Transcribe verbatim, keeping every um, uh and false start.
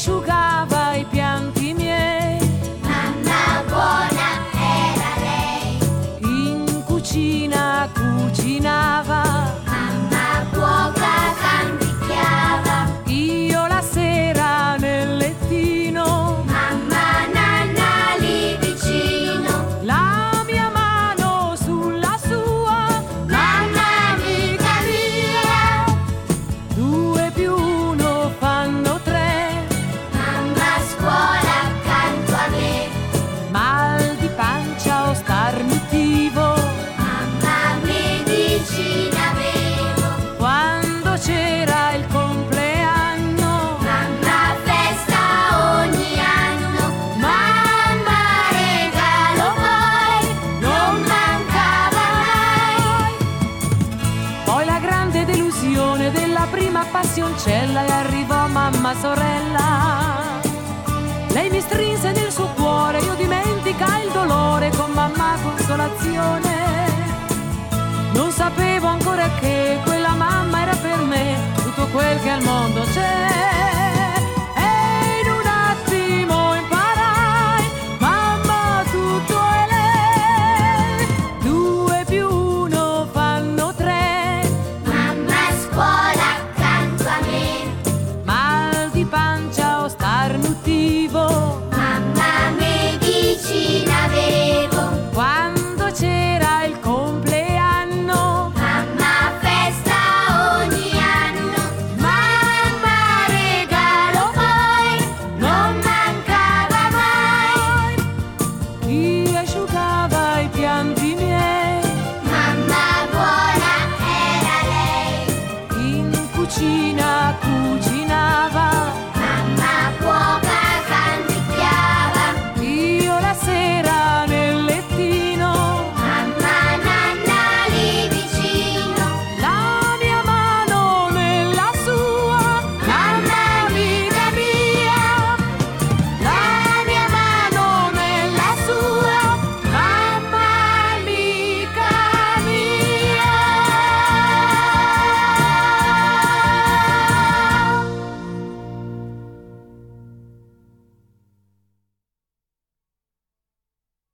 asciugava i pianti miei. Mamma buona era lei. In cucina cucinava. Mamma cuoca canticchiava. Io la sera nel lettino. Mamma nanna lì vicino. La mia mano sulla sua. Mamma amica mia. Due più uno fanno tre. Mamma a scuola accanto a me. Mal di pancia o starnutivo. Mamma medicina avevo. Quando c'era il compleanno. Mamma festa ogni anno. Mamma regalo poi non mancava mai. Poi la grande delusione della prima passioncella e arrivò mamma sorella. Lei mi strinse nel